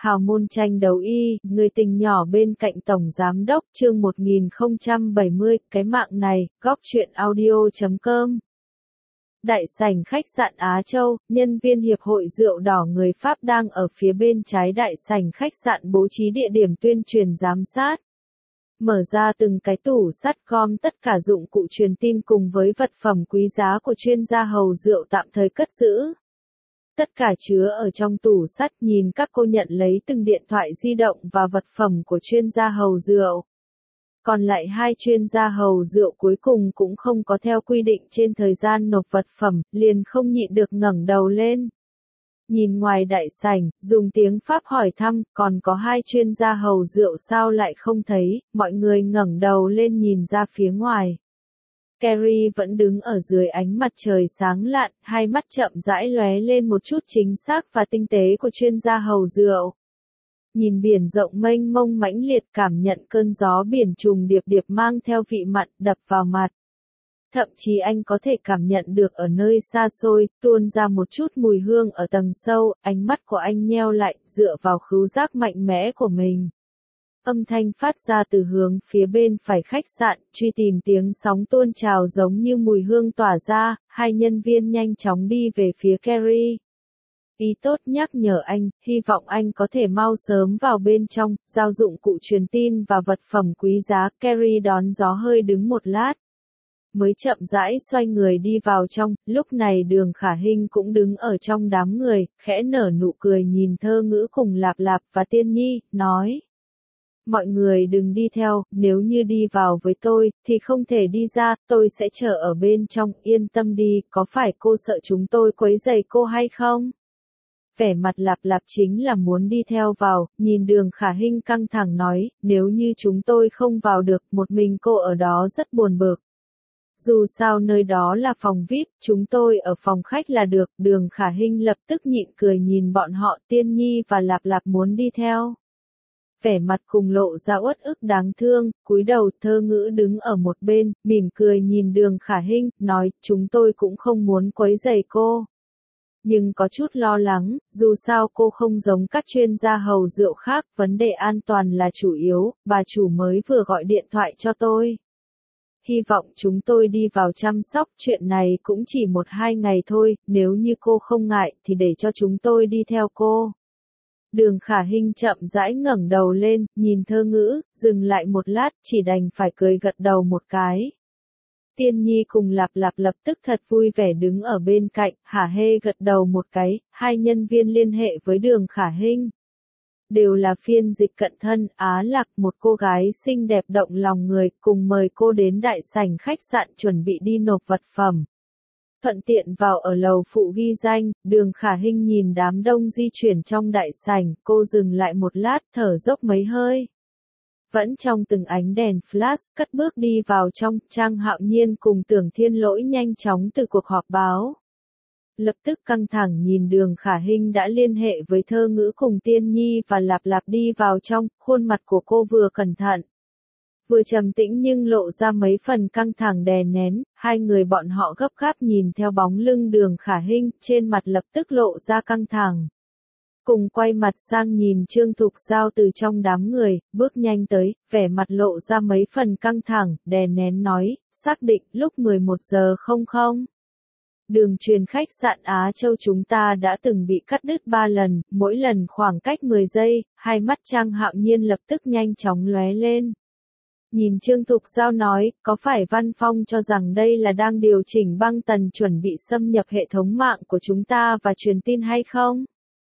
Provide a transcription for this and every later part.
Hào môn tranh đấu y, người tình nhỏ bên cạnh Tổng Giám đốc chương 1070, cái mạng này, góc truyện audio.com. Đại sảnh khách sạn Á Châu, nhân viên Hiệp hội Rượu Đỏ người Pháp đang ở phía bên trái đại sảnh khách sạn bố trí địa điểm tuyên truyền giám sát. Mở ra từng cái tủ sắt gom tất cả dụng cụ truyền tin cùng với vật phẩm quý giá của chuyên gia hầu rượu tạm thời cất giữ. Tất cả chứa ở trong tủ sắt, nhìn các cô nhận lấy từng điện thoại di động và vật phẩm của chuyên gia hầu rượu. Còn lại hai chuyên gia hầu rượu cuối cùng cũng không có theo quy định trên thời gian nộp vật phẩm, liền không nhịn được ngẩng đầu lên. Nhìn ngoài đại sảnh, dùng tiếng Pháp hỏi thăm, còn có hai chuyên gia hầu rượu sao lại không thấy, mọi người ngẩng đầu lên nhìn ra phía ngoài. Carrie vẫn đứng ở dưới ánh mặt trời sáng lạn, hai mắt chậm rãi lóe lên một chút chính xác và tinh tế của chuyên gia hầu rượu. Nhìn biển rộng mênh mông mãnh liệt, cảm nhận cơn gió biển trùng điệp điệp mang theo vị mặn đập vào mặt. Thậm chí anh có thể cảm nhận được ở nơi xa xôi, tuôn ra một chút mùi hương ở tầng sâu, ánh mắt của anh nheo lại, dựa vào khứu giác mạnh mẽ của mình. Âm thanh phát ra từ hướng phía bên phải khách sạn, truy tìm tiếng sóng tuôn trào giống như mùi hương tỏa ra, hai nhân viên nhanh chóng đi về phía Carrie. Ý tốt nhắc nhở anh, hy vọng anh có thể mau sớm vào bên trong, giao dụng cụ truyền tin và vật phẩm quý giá. Carrie đón gió hơi đứng một lát, mới chậm rãi xoay người đi vào trong. Lúc này Đường Khả Hinh cũng đứng ở trong đám người, khẽ nở nụ cười nhìn Thơ Ngữ cùng Lạp Lạp và Tiên Nhi, nói. Mọi người đừng đi theo, nếu như đi vào với tôi, thì không thể đi ra, tôi sẽ chờ ở bên trong, yên tâm đi, có phải cô sợ chúng tôi quấy rầy cô hay không? Vẻ mặt Lạp Lạp chính là muốn đi theo vào, nhìn Đường Khả Hinh căng thẳng nói, nếu như chúng tôi không vào được, một mình cô ở đó rất buồn bực. Dù sao nơi đó là phòng VIP, chúng tôi ở phòng khách là được. Đường Khả Hinh lập tức nhịn cười nhìn bọn họ. Tiên Nhi và Lạp Lạp muốn đi theo. Vẻ mặt cùng lộ ra uất ức đáng thương, cúi đầu. Thơ Ngữ đứng ở một bên, mỉm cười nhìn Đường Khả Hinh, nói, chúng tôi cũng không muốn quấy rầy cô. Nhưng có chút lo lắng, dù sao cô không giống các chuyên gia hầu rượu khác, vấn đề an toàn là chủ yếu, bà chủ mới vừa gọi điện thoại cho tôi. Hy vọng chúng tôi đi vào chăm sóc, chuyện này cũng chỉ 1-2 ngày thôi, nếu như cô không ngại thì để cho chúng tôi đi theo cô. Đường Khả Hinh chậm rãi ngẩng đầu lên, nhìn Thơ Ngữ, dừng lại một lát, chỉ đành phải cười gật đầu một cái. Tiên Nhi cùng Lạp Lạp lập tức thật vui vẻ đứng ở bên cạnh, hả hê gật đầu một cái, hai nhân viên liên hệ với Đường Khả Hinh. Đều là phiên dịch cận thân, Á Lạc, một cô gái xinh đẹp động lòng người, cùng mời cô đến đại sảnh khách sạn chuẩn bị đi nộp vật phẩm. Thuận tiện vào ở lầu phụ ghi danh. Đường Khả Hinh nhìn đám đông di chuyển trong đại sảnh, cô dừng lại một lát, thở dốc mấy hơi. Vẫn trong từng ánh đèn flash, cất bước đi vào trong. Trang Hạo Nhiên cùng Tưởng Thiên Lỗi nhanh chóng từ cuộc họp báo. Lập tức căng thẳng nhìn Đường Khả Hinh đã liên hệ với Thơ Ngữ cùng Tiên Nhi và Lạp Lạp đi vào trong, khuôn mặt của cô vừa cẩn thận, vừa trầm tĩnh nhưng lộ ra mấy phần căng thẳng đè nén. Hai người bọn họ gấp gáp nhìn theo bóng lưng Đường Khả Hinh, trên mặt lập tức lộ ra căng thẳng. Cùng quay mặt sang nhìn Trương Thục Giao từ trong đám người, bước nhanh tới, vẻ mặt lộ ra mấy phần căng thẳng, đè nén nói, xác định lúc 11 giờ 00. Đường truyền khách sạn Á Châu chúng ta đã từng bị cắt đứt 3 lần, mỗi lần khoảng cách 10 giây, hai mắt Trang Hạo Nhiên lập tức nhanh chóng lóe lên. Nhìn Trương Thục Giao nói, có phải Văn Phong cho rằng đây là đang điều chỉnh băng tần chuẩn bị xâm nhập hệ thống mạng của chúng ta và truyền tin hay không?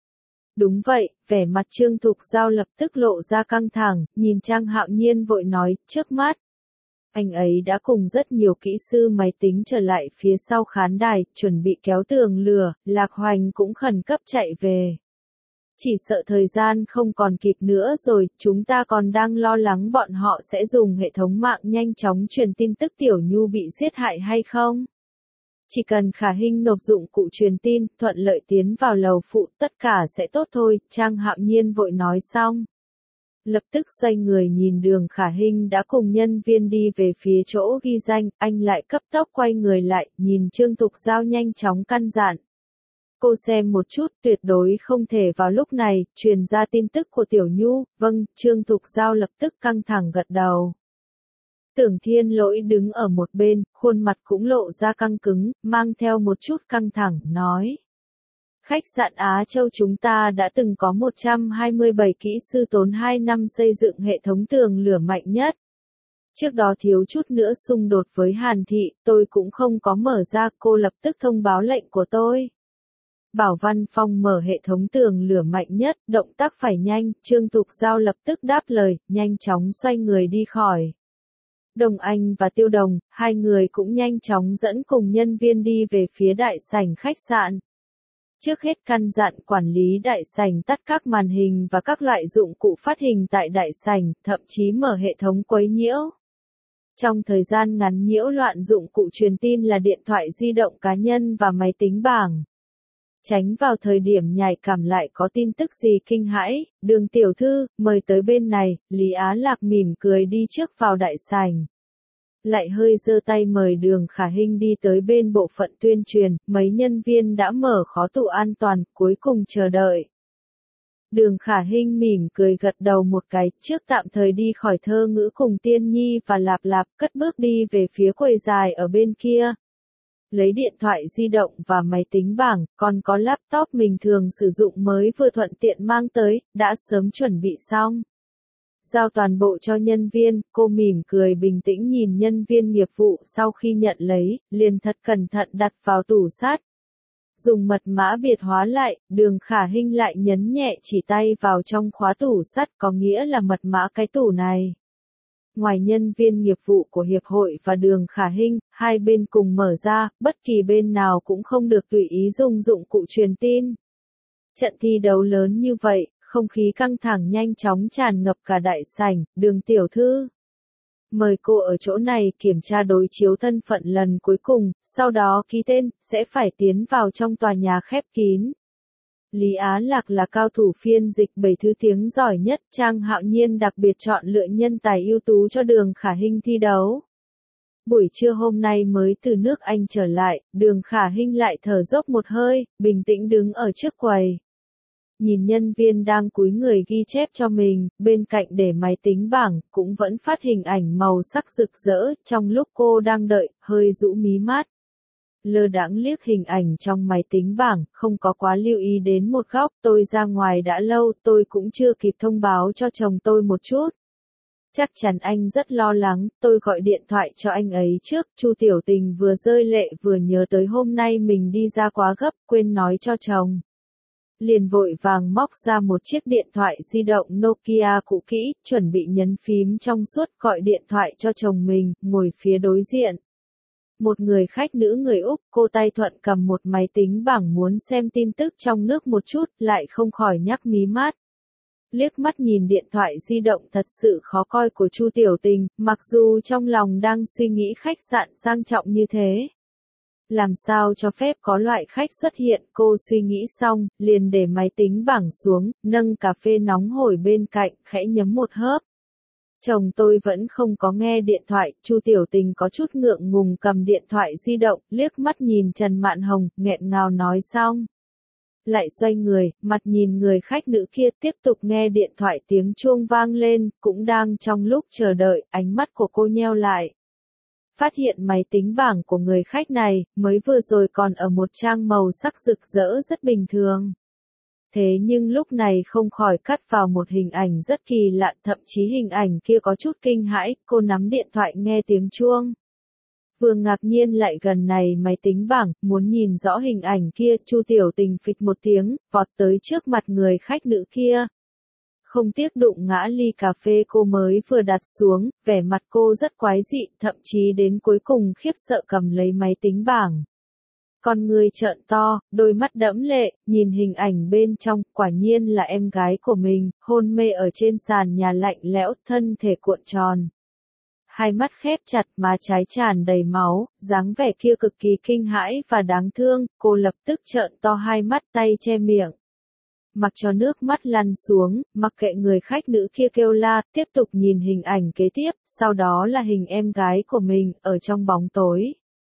Đúng vậy, vẻ mặt Trương Thục Giao lập tức lộ ra căng thẳng, nhìn Trang Hạo Nhiên vội nói, trước mắt. Anh ấy đã cùng rất nhiều kỹ sư máy tính trở lại phía sau khán đài, chuẩn bị kéo tường lửa. Lạc Hoành cũng khẩn cấp chạy về. Chỉ sợ thời gian không còn kịp nữa rồi, chúng ta còn đang lo lắng bọn họ sẽ dùng hệ thống mạng nhanh chóng truyền tin tức Tiểu Nhu bị giết hại hay không. Chỉ cần Khả Hinh nộp dụng cụ truyền tin, thuận lợi tiến vào lầu phụ, tất cả sẽ tốt thôi. Trang Hạo Nhiên vội nói xong. Lập tức xoay người nhìn Đường Khả Hinh đã cùng nhân viên đi về phía chỗ ghi danh, anh lại cấp tốc quay người lại, nhìn Trương Thục Giao nhanh chóng căn dặn. Cô xem một chút, tuyệt đối không thể vào lúc này, truyền ra tin tức của Tiểu Nhu, vâng, Trương Thục Giao lập tức căng thẳng gật đầu. Tưởng Thiên Lỗi đứng ở một bên, khuôn mặt cũng lộ ra căng cứng, mang theo một chút căng thẳng, nói. Khách sạn Á Châu chúng ta đã từng có 127 kỹ sư tốn 2 năm xây dựng hệ thống tường lửa mạnh nhất. Trước đó thiếu chút nữa xung đột với Hàn Thị, tôi cũng không có mở ra, cô lập tức thông báo lệnh của tôi. Bảo Văn Phong mở hệ thống tường lửa mạnh nhất, động tác phải nhanh, Trương Thục Giao lập tức đáp lời, nhanh chóng xoay người đi khỏi. Đồng Anh và Tiêu Đồng, hai người cũng nhanh chóng dẫn cùng nhân viên đi về phía đại sảnh khách sạn. Trước hết căn dặn quản lý đại sảnh tắt các màn hình và các loại dụng cụ phát hình tại đại sảnh, thậm chí mở hệ thống quấy nhiễu. Trong thời gian ngắn nhiễu loạn dụng cụ truyền tin là điện thoại di động cá nhân và máy tính bảng. Tránh vào thời điểm nhạy cảm lại có tin tức gì kinh hãi, Đường tiểu thư, mời tới bên này, Lý Á Lạc mỉm cười đi trước vào đại sảnh. Lại hơi giơ tay mời Đường Khả Hinh đi tới bên bộ phận tuyên truyền, mấy nhân viên đã mở khóa tủ an toàn, cuối cùng chờ đợi. Đường Khả Hinh mỉm cười gật đầu một cái, trước tạm thời đi khỏi Thơ Ngữ cùng Tiên Nhi và Lạp Lạp, cất bước đi về phía quầy dài ở bên kia. Lấy điện thoại di động và máy tính bảng, còn có laptop mình thường sử dụng mới vừa thuận tiện mang tới, đã sớm chuẩn bị xong. Giao toàn bộ cho nhân viên, cô mỉm cười bình tĩnh nhìn nhân viên nghiệp vụ sau khi nhận lấy, liền thật cẩn thận đặt vào tủ sát. Dùng mật mã biệt hóa lại, Đường Khả Hinh lại nhấn nhẹ chỉ tay vào trong khóa tủ sắt có nghĩa là mật mã cái tủ này. Ngoài nhân viên nghiệp vụ của hiệp hội và Đường Khả Hinh, hai bên cùng mở ra, bất kỳ bên nào cũng không được tùy ý dùng dụng cụ truyền tin. Trận thi đấu lớn như vậy, không khí căng thẳng nhanh chóng tràn ngập cả đại sảnh, Đường tiểu thư. Mời cô ở chỗ này kiểm tra đối chiếu thân phận lần cuối cùng, sau đó ký tên, sẽ phải tiến vào trong tòa nhà khép kín. Lý Á Lạc là cao thủ phiên dịch 7 thứ tiếng giỏi nhất, Trang Hạo Nhiên đặc biệt chọn lựa nhân tài ưu tú cho Đường Khả Hinh thi đấu. Buổi trưa hôm nay mới từ nước Anh trở lại, Đường Khả Hinh lại thở dốc một hơi, bình tĩnh đứng ở trước quầy. Nhìn nhân viên đang cúi người ghi chép cho mình, bên cạnh để máy tính bảng, cũng vẫn phát hình ảnh màu sắc rực rỡ, trong lúc cô đang đợi, hơi rũ mí mắt. Lơ đãng liếc hình ảnh trong máy tính bảng, không có quá lưu ý đến một góc, tôi ra ngoài đã lâu, tôi cũng chưa kịp thông báo cho chồng tôi một chút. Chắc chắn anh rất lo lắng, tôi gọi điện thoại cho anh ấy trước, Chu Tiểu Tình vừa rơi lệ vừa nhớ tới hôm nay mình đi ra quá gấp, quên nói cho chồng. Liền vội vàng móc ra một chiếc điện thoại di động Nokia cũ kỹ, chuẩn bị nhấn phím trong suốt gọi điện thoại cho chồng mình, ngồi phía đối diện. Một người khách nữ người Úc, cô tay thuận cầm một máy tính bảng muốn xem tin tức trong nước một chút, lại không khỏi nhắc mí mắt. Liếc mắt nhìn điện thoại di động thật sự khó coi của Chu Tiểu Tình, mặc dù trong lòng đang suy nghĩ khách sạn sang trọng như thế. Làm sao cho phép có loại khách xuất hiện, cô suy nghĩ xong, liền để máy tính bảng xuống, nâng cà phê nóng hổi bên cạnh, khẽ nhấm một hớp. Chồng tôi vẫn không có nghe điện thoại, Chu Tiểu Tình có chút ngượng ngùng cầm điện thoại di động, liếc mắt nhìn Trần Mạn Hồng, nghẹn ngào nói xong. Lại xoay người, mặt nhìn người khách nữ kia tiếp tục nghe điện thoại tiếng chuông vang lên, cũng đang trong lúc chờ đợi, ánh mắt của cô nheo lại. Phát hiện máy tính bảng của người khách này, mới vừa rồi còn ở một trang màu sắc rực rỡ rất bình thường. Thế nhưng lúc này không khỏi cắt vào một hình ảnh rất kỳ lạ, thậm chí hình ảnh kia có chút kinh hãi, cô nắm điện thoại nghe tiếng chuông. Vừa ngạc nhiên lại gần này máy tính bảng, muốn nhìn rõ hình ảnh kia, Chu Tiểu Tình phịch một tiếng, vọt tới trước mặt người khách nữ kia. Không tiếc đụng ngã ly cà phê cô mới vừa đặt xuống, vẻ mặt cô rất quái dị, thậm chí đến cuối cùng khiếp sợ cầm lấy máy tính bảng. Con người trợn to, đôi mắt đẫm lệ, nhìn hình ảnh bên trong, quả nhiên là em gái của mình, hôn mê ở trên sàn nhà lạnh lẽo, thân thể cuộn tròn. Hai mắt khép chặt, má trái tràn đầy máu, dáng vẻ kia cực kỳ kinh hãi và đáng thương, cô lập tức trợn to hai mắt, tay che miệng. Mặc cho nước mắt lăn xuống, mặc kệ người khách nữ kia kêu la, tiếp tục nhìn hình ảnh kế tiếp, sau đó là hình em gái của mình, ở trong bóng tối.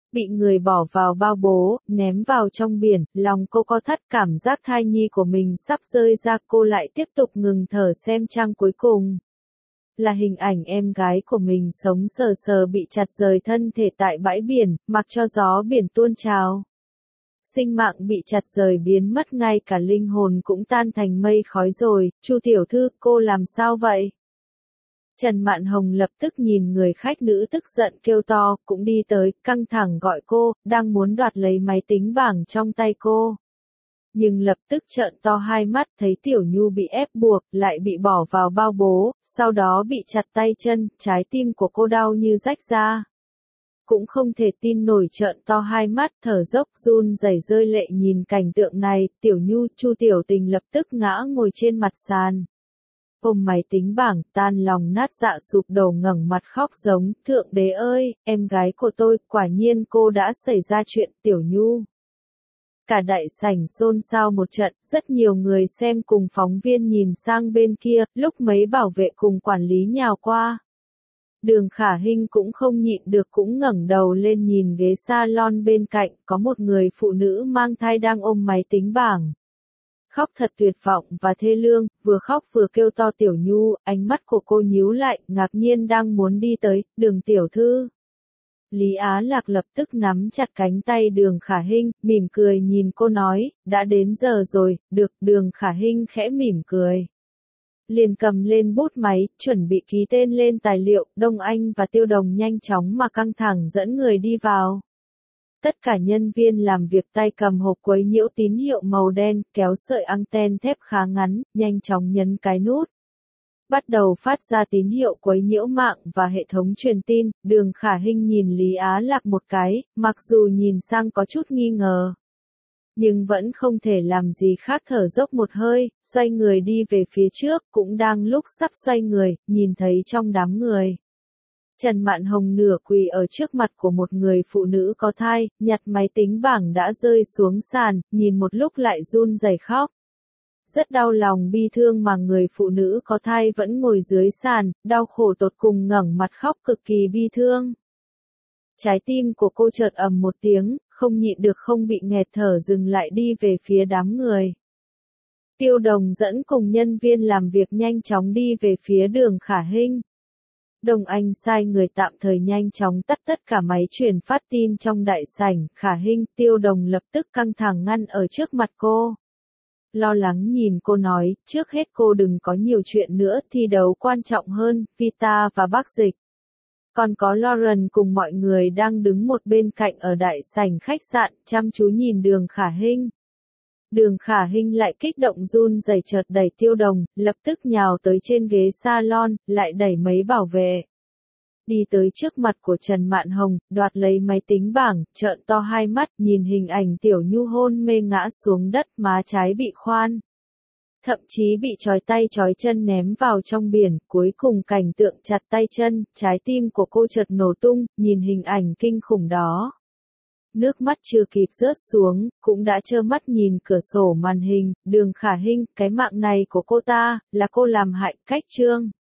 Bị người bỏ vào bao bố, ném vào trong biển, lòng cô co thắt, cảm giác thai nhi của mình sắp rơi ra, cô lại tiếp tục ngừng thở xem trang cuối cùng. Là hình ảnh em gái của mình sống sờ sờ bị chặt rời thân thể tại bãi biển, mặc cho gió biển tuôn trào. Sinh mạng bị chặt rời biến mất, ngay cả linh hồn cũng tan thành mây khói rồi. Chu tiểu thư, cô làm sao vậy? Trần Mạn Hồng lập tức nhìn người khách nữ tức giận kêu to, cũng đi tới, căng thẳng gọi cô, đang muốn đoạt lấy máy tính bảng trong tay cô. Nhưng lập tức trợn to hai mắt, thấy Tiểu Nhu bị ép buộc, lại bị bỏ vào bao bố, sau đó bị chặt tay chân, trái tim của cô đau như rách ra. Cũng không thể tin nổi, trợn to hai mắt, thở dốc run rẩy rơi lệ nhìn cảnh tượng này. Tiểu Nhu, Chu Tiểu Tình lập tức ngã ngồi trên mặt sàn. Ôm máy tính bảng, tan lòng nát dạ sụp đổ, ngẩng mặt khóc giống, Thượng Đế ơi, em gái của tôi, quả nhiên cô đã xảy ra chuyện. Tiểu Nhu. Cả đại sảnh xôn xao một trận, rất nhiều người xem cùng phóng viên nhìn sang bên kia, lúc mấy bảo vệ cùng quản lý nhào qua. Đường Khả Hinh cũng không nhịn được, cũng ngẩng đầu lên nhìn ghế salon bên cạnh, có một người phụ nữ mang thai đang ôm máy tính bảng. Khóc thật tuyệt vọng và thê lương, vừa khóc vừa kêu to. Tiểu Nhu, ánh mắt của cô nhíu lại, ngạc nhiên đang muốn đi tới, Đường tiểu thư. Lý Á Lạc lập tức nắm chặt cánh tay Đường Khả Hinh, mỉm cười nhìn cô nói, đã đến giờ rồi. Được. Đường Khả Hinh khẽ mỉm cười. Liền cầm lên bút máy, chuẩn bị ký tên lên tài liệu. Đông Anh và Tiêu Đồng nhanh chóng mà căng thẳng dẫn người đi vào. Tất cả nhân viên làm việc tay cầm hộp quấy nhiễu tín hiệu màu đen, kéo sợi anten thép khá ngắn, nhanh chóng nhấn cái nút. Bắt đầu phát ra tín hiệu quấy nhiễu mạng và hệ thống truyền tin. Đường Khả Hinh nhìn Lý Á Lạc một cái, mặc dù nhìn sang có chút nghi ngờ, nhưng vẫn không thể làm gì khác, thở dốc một hơi, xoay người đi về phía trước. Cũng đang lúc sắp xoay người, nhìn thấy trong đám người, Trần Mạn Hồng nửa quỳ ở trước mặt của một người phụ nữ có thai, nhặt máy tính bảng đã rơi xuống sàn, nhìn một lúc lại run rẩy khóc. Rất đau lòng bi thương mà người phụ nữ có thai vẫn ngồi dưới sàn, đau khổ tột cùng, ngẩng mặt khóc cực kỳ bi thương. Trái tim của cô chợt ầm một tiếng, không nhịn được không bị nghẹt thở, dừng lại đi về phía đám người. Tiêu Đồng dẫn cùng nhân viên làm việc nhanh chóng đi về phía Đường Khả Hinh. Đồng Anh sai người tạm thời nhanh chóng tắt tất cả máy truyền phát tin trong đại sảnh. Khả Hinh, Tiêu Đồng lập tức căng thẳng ngăn ở trước mặt cô. Lo lắng nhìn cô nói, trước hết cô đừng có nhiều chuyện nữa, thi đấu quan trọng hơn. Vita và Bác Dịch, còn có Lauren cùng mọi người đang đứng một bên cạnh ở đại sảnh khách sạn, chăm chú nhìn Đường Khả Hinh. Đường Khả Hinh lại kích động run rẩy, chợt đẩy Tiêu Đồng, lập tức nhào tới trên ghế salon, lại đẩy mấy bảo vệ. Đi tới trước mặt của Trần Mạn Hồng, đoạt lấy máy tính bảng, trợn to hai mắt, nhìn hình ảnh Tiểu Nhu hôn mê ngã xuống đất, má trái bị khoan. Thậm chí bị trói tay trói chân ném vào trong biển, cuối cùng cảnh tượng chặt tay chân, trái tim của cô chợt nổ tung, nhìn hình ảnh kinh khủng đó. Nước mắt chưa kịp rớt xuống, cũng đã trơ mắt nhìn cửa sổ màn hình. Đường Khả Hinh, cái mạng này của cô ta, là cô làm hại. Cách chương